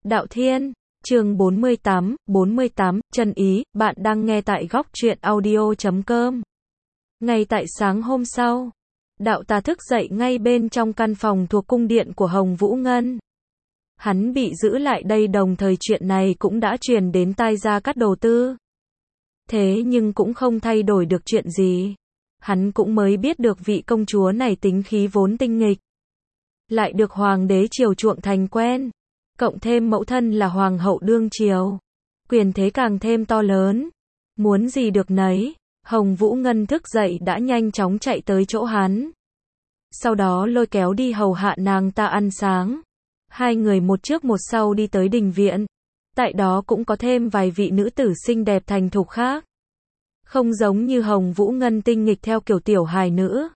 Đạo Thiên, chương 48, chân ý, bạn đang nghe tại góc truyện audio.com. Ngay tại sáng hôm sau, đạo tà thức dậy ngay bên trong căn phòng thuộc cung điện của Hồng Vũ Ngân. Hắn bị giữ lại đây đồng thời chuyện này cũng đã truyền đến tai Gia Cát Đồ Tư. Thế nhưng cũng không thay đổi được chuyện gì. Hắn cũng mới biết được vị công chúa này tính khí vốn tinh nghịch. Lại được hoàng đế chiều chuộng thành quen. Cộng thêm mẫu thân là hoàng hậu đương triều. Quyền thế càng thêm to lớn. Muốn gì được nấy. Hồng Vũ Ngân thức dậy đã nhanh chóng chạy tới chỗ hắn. Sau đó lôi kéo đi hầu hạ nàng ta ăn sáng. Hai người một trước một sau đi tới đình viện. Tại đó cũng có thêm vài vị nữ tử xinh đẹp thành thục khác. Không giống như Hồng Vũ Ngân tinh nghịch theo kiểu tiểu hài nữ.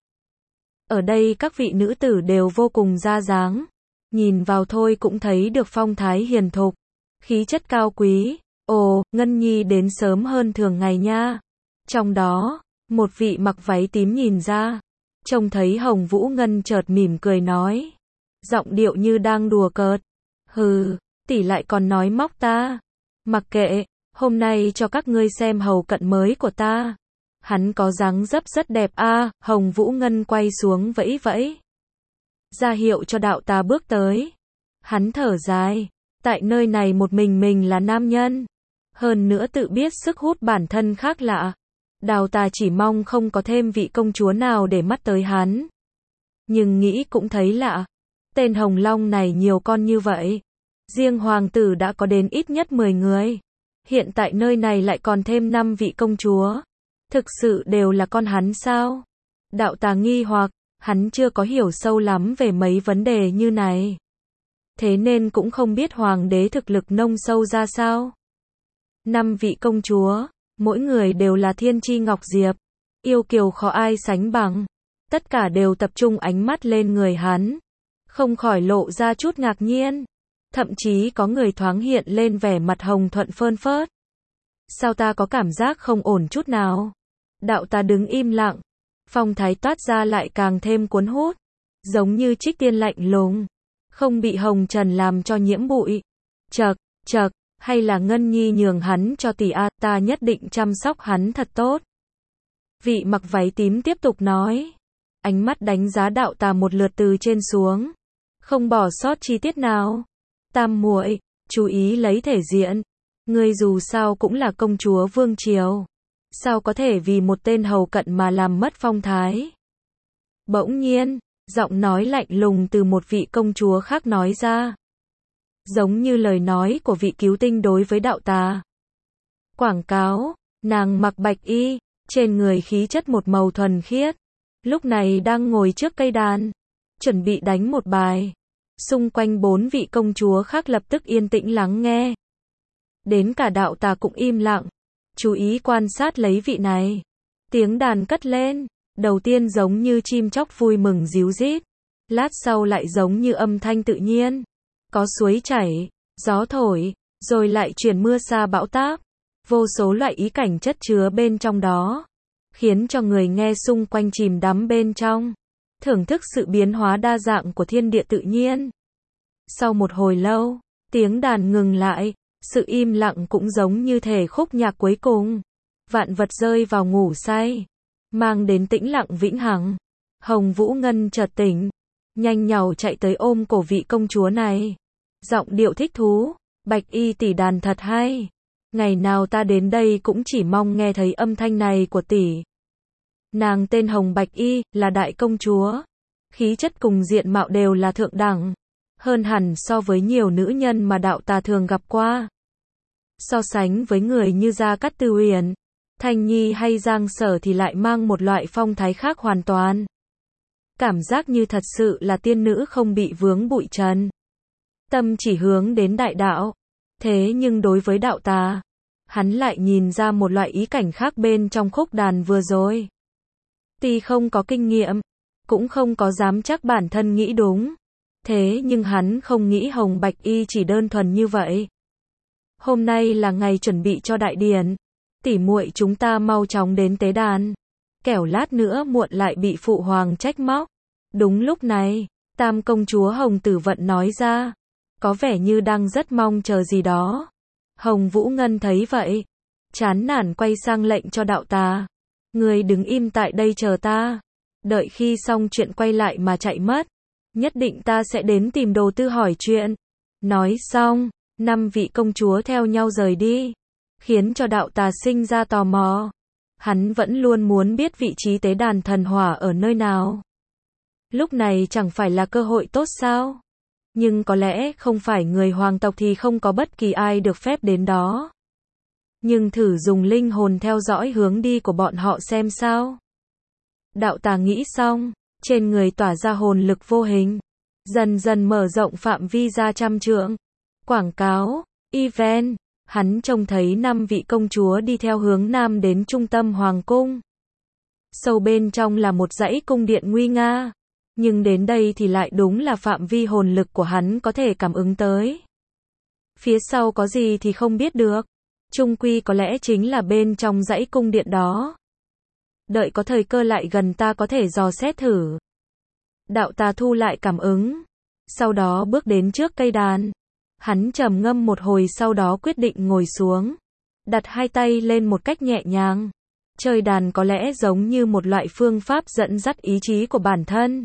Ở đây các vị nữ tử đều vô cùng ra dáng. Nhìn vào thôi cũng thấy được phong thái hiền thục. Khí chất cao quý. Ồ, Ngân Nhi đến sớm hơn thường ngày nha. Trong đó, một vị mặc váy tím nhìn ra. Trông thấy Hồng Vũ Ngân chợt mỉm cười nói. Giọng điệu như đang đùa cợt. Hừ, tỷ lại còn nói móc ta. Mặc kệ, hôm nay cho các ngươi xem hầu cận mới của ta. Hắn có dáng dấp rất đẹp a. Hồng Vũ Ngân quay xuống vẫy vẫy. Ra hiệu cho đạo tà bước tới. Hắn thở dài. Tại nơi này một mình là nam nhân. Hơn nữa tự biết sức hút bản thân khác lạ. Đạo tà chỉ mong không có thêm vị công chúa nào để mắt tới hắn. Nhưng nghĩ cũng thấy lạ. Tên Hồng Long này nhiều con như vậy. Riêng hoàng tử đã có đến ít nhất 10 người. Hiện tại nơi này lại còn thêm 5 vị công chúa. Thực sự đều là con hắn sao? Đạo tà nghi hoặc, hắn chưa có hiểu sâu lắm về mấy vấn đề như này. Thế nên cũng không biết hoàng đế thực lực nông sâu ra sao. 5 vị công chúa, mỗi người đều là thiên chi ngọc diệp. Yêu kiều khó ai sánh bằng. Tất cả đều tập trung ánh mắt lên người hắn. Không khỏi lộ ra chút ngạc nhiên. Thậm chí có người thoáng hiện lên vẻ mặt hồng thuận phơn phớt. Sao ta có cảm giác không ổn chút nào? Đạo ta đứng im lặng. Phong thái toát ra lại càng thêm cuốn hút. Giống như trích tiên lạnh lùng. Không bị hồng trần làm cho nhiễm bụi. Chậc, hay là Ngân Nhi nhường hắn cho tỷ a, ta nhất định chăm sóc hắn thật tốt. Vị mặc váy tím tiếp tục nói. Ánh mắt đánh giá đạo tà một lượt từ trên xuống. Không bỏ sót chi tiết nào. Tam muội, chú ý lấy thể diện. Ngươi dù sao cũng là công chúa vương triều. Sao có thể vì một tên hầu cận mà làm mất phong thái? Bỗng nhiên, giọng nói lạnh lùng từ một vị công chúa khác nói ra. Giống như lời nói của vị cứu tinh đối với đạo tà. Quảng cáo, nàng mặc bạch y, trên người khí chất một màu thuần khiết. Lúc này đang ngồi trước cây đàn, chuẩn bị đánh một bài. Xung quanh 4 vị công chúa khác lập tức yên tĩnh lắng nghe. Đến cả đạo tà cũng im lặng. Chú ý quan sát lấy vị này. Tiếng đàn cất lên. Đầu tiên giống như chim chóc vui mừng ríu rít. Lát sau lại giống như âm thanh tự nhiên. Có suối chảy, gió thổi, rồi lại chuyển mưa sa bão táp. Vô số loại ý cảnh chất chứa bên trong đó. Khiến cho người nghe xung quanh chìm đắm bên trong. Thưởng thức sự biến hóa đa dạng của thiên địa tự nhiên. Sau một hồi lâu, tiếng đàn ngừng lại. Sự im lặng cũng giống như thể khúc nhạc cuối cùng. Vạn vật rơi vào ngủ say. Mang đến tĩnh lặng vĩnh hằng. Hồng Vũ Ngân chợt tỉnh. Nhanh nhảu chạy tới ôm cổ vị công chúa này. Giọng điệu thích thú. Bạch y tỷ đàn thật hay. Ngày nào ta đến đây cũng chỉ mong nghe thấy âm thanh này của tỷ. Nàng tên Hồng Bạch Y, là đại công chúa. Khí chất cùng diện mạo đều là thượng đẳng. Hơn hẳn so với nhiều nữ nhân mà đạo tà thường gặp qua. So sánh với người như Gia Cát Tư Uyển, Thanh Nhi hay Giang Sở thì lại mang một loại phong thái khác hoàn toàn. Cảm giác như thật sự là tiên nữ không bị vướng bụi trần. Tâm chỉ hướng đến đại đạo. Thế nhưng đối với đạo tà, hắn lại nhìn ra một loại ý cảnh khác bên trong khúc đàn vừa rồi. Tuy không có kinh nghiệm, cũng không có dám chắc bản thân nghĩ đúng. Thế nhưng hắn không nghĩ Hồng Bạch Y chỉ đơn thuần như vậy. Hôm nay là ngày chuẩn bị cho đại điển. Tỷ muội chúng ta mau chóng đến tế đàn. Kẻo lát nữa muộn lại bị phụ hoàng trách móc. Đúng lúc này, Tam công chúa Hồng Tử Vận nói ra. có vẻ như đang rất mong chờ gì đó. Hồng Vũ Ngân thấy vậy, chán nản quay sang lệnh cho đạo tà. Người đứng im tại đây chờ ta. Đợi khi xong chuyện quay lại mà chạy mất. Nhất định ta sẽ đến tìm Đồ Tư hỏi chuyện. Nói xong, 5 vị công chúa theo nhau rời đi. Khiến cho đạo tà sinh ra tò mò. Hắn vẫn luôn muốn biết vị trí tế đàn thần hỏa ở nơi nào. Lúc này chẳng phải là cơ hội tốt sao? Nhưng có lẽ không phải người hoàng tộc thì không có bất kỳ ai được phép đến đó. Nhưng thử dùng linh hồn theo dõi hướng đi của bọn họ xem sao. Đạo tà nghĩ xong, trên người tỏa ra hồn lực vô hình, dần dần mở rộng phạm vi ra trăm trượng. Quảng cáo, event, hắn trông thấy 5 vị công chúa đi theo hướng nam đến trung tâm hoàng cung. Sâu bên trong là một dãy cung điện nguy nga, nhưng đến đây thì lại đúng là phạm vi hồn lực của hắn có thể cảm ứng tới. Phía sau có gì thì không biết được, chung quy có lẽ chính là bên trong dãy cung điện đó. Đợi có thời cơ lại gần ta có thể dò xét thử. Đạo tà thu lại cảm ứng, sau đó bước đến trước cây đàn. Hắn trầm ngâm một hồi sau đó quyết định ngồi xuống, đặt 2 tay lên một cách nhẹ nhàng. Chơi đàn có lẽ giống như một loại phương pháp dẫn dắt ý chí của bản thân.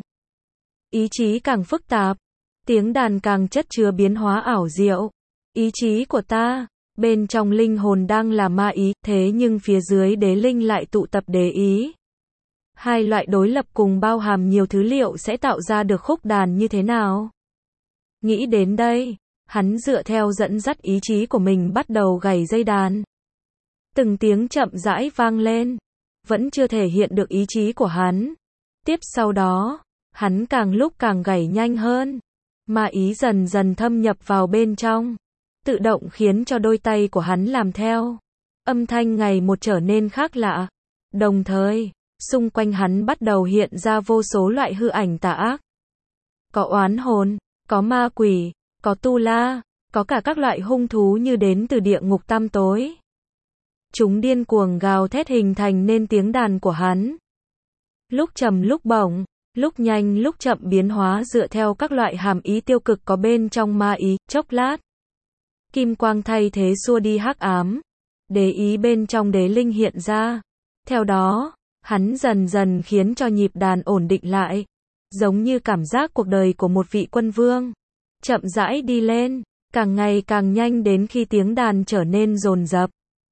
Ý chí càng phức tạp, tiếng đàn càng chất chứa biến hóa ảo diệu. Ý chí của ta, bên trong linh hồn đang là ma ý, thế nhưng phía dưới đế linh lại tụ tập đế ý. Hai loại đối lập cùng bao hàm nhiều thứ liệu sẽ tạo ra được khúc đàn như thế nào? Nghĩ đến đây, hắn dựa theo dẫn dắt ý chí của mình bắt đầu gảy dây đàn. Từng tiếng chậm rãi vang lên, vẫn chưa thể hiện được ý chí của hắn. Tiếp sau đó, hắn càng lúc càng gảy nhanh hơn. Ma ý dần dần thâm nhập vào bên trong, tự động khiến cho đôi tay của hắn làm theo. Âm thanh ngày một trở nên khác lạ. Đồng thời, xung quanh hắn bắt đầu hiện ra vô số loại hư ảnh tà ác. Có oán hồn, có ma quỷ, có tu la, có cả các loại hung thú như đến từ địa ngục tăm tối. Chúng điên cuồng gào thét hình thành nên tiếng đàn của hắn. Lúc trầm lúc bổng, lúc nhanh lúc chậm biến hóa dựa theo các loại hàm ý tiêu cực có bên trong ma ý. Chốc lát, kim quang thay thế xua đi hắc ám. Đế ý bên trong đế linh hiện ra. Theo đó, hắn dần dần khiến cho nhịp đàn ổn định lại. Giống như cảm giác cuộc đời của một vị quân vương. Chậm rãi đi lên, càng ngày càng nhanh đến khi tiếng đàn trở nên dồn dập.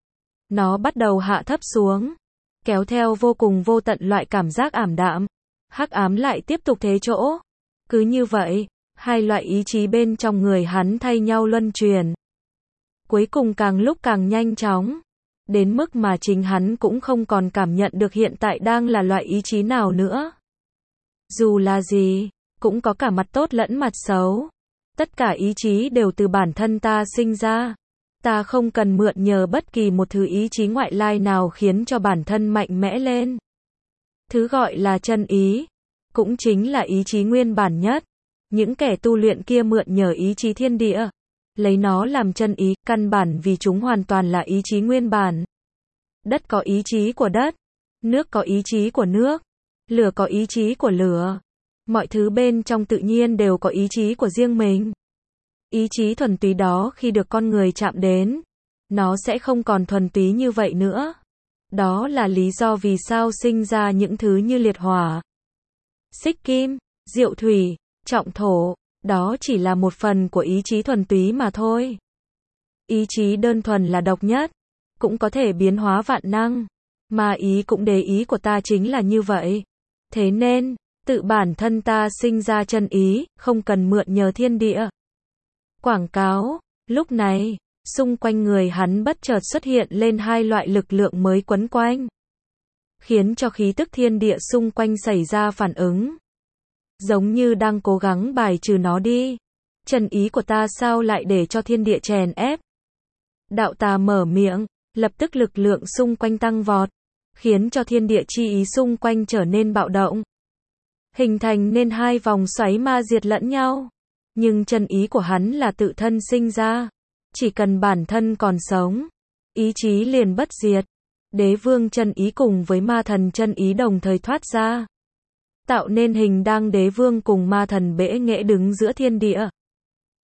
Nó bắt đầu hạ thấp xuống, kéo theo vô cùng vô tận loại cảm giác ảm đạm. Hắc ám lại tiếp tục thế chỗ. Cứ như vậy, hai loại ý chí bên trong người hắn thay nhau luân chuyển. Cuối cùng càng lúc càng nhanh chóng, đến mức mà chính hắn cũng không còn cảm nhận được hiện tại đang là loại ý chí nào nữa. Dù là gì, cũng có cả mặt tốt lẫn mặt xấu. Tất cả ý chí đều từ bản thân ta sinh ra. Ta không cần mượn nhờ bất kỳ một thứ ý chí ngoại lai nào khiến cho bản thân mạnh mẽ lên. Thứ gọi là chân ý, cũng chính là ý chí nguyên bản nhất. Những kẻ tu luyện kia mượn nhờ ý chí thiên địa, lấy nó làm chân ý, căn bản vì chúng hoàn toàn là ý chí nguyên bản. Đất có ý chí của đất, nước có ý chí của nước, lửa có ý chí của lửa. Mọi thứ bên trong tự nhiên đều có ý chí của riêng mình. Ý chí thuần túy đó khi được con người chạm đến, nó sẽ không còn thuần túy như vậy nữa. Đó là lý do vì sao sinh ra những thứ như liệt hỏa, xích kim, diệu thủy, trọng thổ. Đó chỉ là một phần của ý chí thuần túy mà thôi. Ý chí đơn thuần là độc nhất, cũng có thể biến hóa vạn năng. Mà ý cũng đế ý của ta chính là như vậy. Thế nên, tự bản thân ta sinh ra chân ý, không cần mượn nhờ thiên địa. Quảng cáo, lúc này, xung quanh người hắn bất chợt xuất hiện lên hai loại lực lượng mới quấn quanh. Khiến cho khí tức thiên địa xung quanh xảy ra phản ứng. Giống như đang cố gắng bài trừ nó đi. Chân ý của ta sao lại để cho thiên địa chèn ép? Đạo tà mở miệng, lập tức lực lượng xung quanh tăng vọt. Khiến cho thiên địa chi ý xung quanh trở nên bạo động. Hình thành nên hai vòng xoáy ma diệt lẫn nhau. Nhưng chân ý của hắn là tự thân sinh ra. Chỉ cần bản thân còn sống, ý chí liền bất diệt. Đế vương chân ý cùng với ma thần chân ý đồng thời thoát ra. Tạo nên hình đang đế vương cùng ma thần bẽ nghệ đứng giữa thiên địa.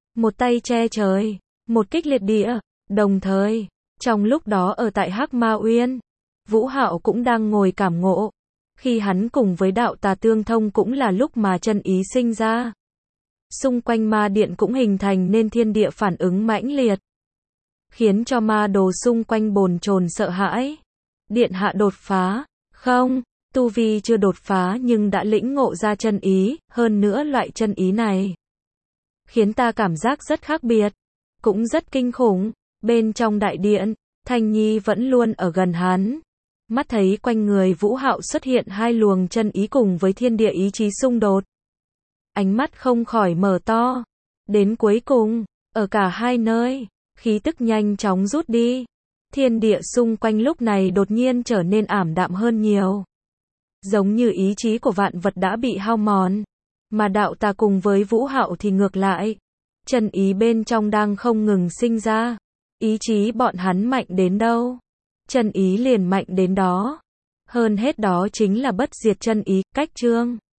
một tay che trời, một kích liệt địa. Đồng thời, trong lúc đó ở tại Hắc Ma Uyên, Vũ Hạo cũng đang ngồi cảm ngộ. Khi hắn cùng với đạo tà tương thông cũng là lúc mà chân ý sinh ra. Xung quanh ma điện cũng hình thành nên thiên địa phản ứng mãnh liệt, khiến cho ma đồ xung quanh bồn chồn sợ hãi. Điện hạ đột phá. Không, tu vi chưa đột phá nhưng đã lĩnh ngộ ra chân ý, hơn nữa loại chân ý này khiến ta cảm giác rất khác biệt, cũng rất kinh khủng. Bên trong đại điện, Thanh Nhi vẫn luôn ở gần hắn. Mắt thấy quanh người Vũ Hạo xuất hiện hai luồng chân ý cùng với thiên địa ý chí xung đột. Ánh mắt không khỏi mở to. Đến cuối cùng, ở cả hai nơi, khí tức nhanh chóng rút đi. Thiên địa xung quanh lúc này đột nhiên trở nên ảm đạm hơn nhiều. Giống như ý chí của vạn vật đã bị hao mòn. Mà đạo tà cùng với Vũ Hạo thì ngược lại. Chân ý bên trong đang không ngừng sinh ra. Ý chí bọn hắn mạnh đến đâu, chân ý liền mạnh đến đó. Hơn hết đó chính là bất diệt chân ý, cách chương.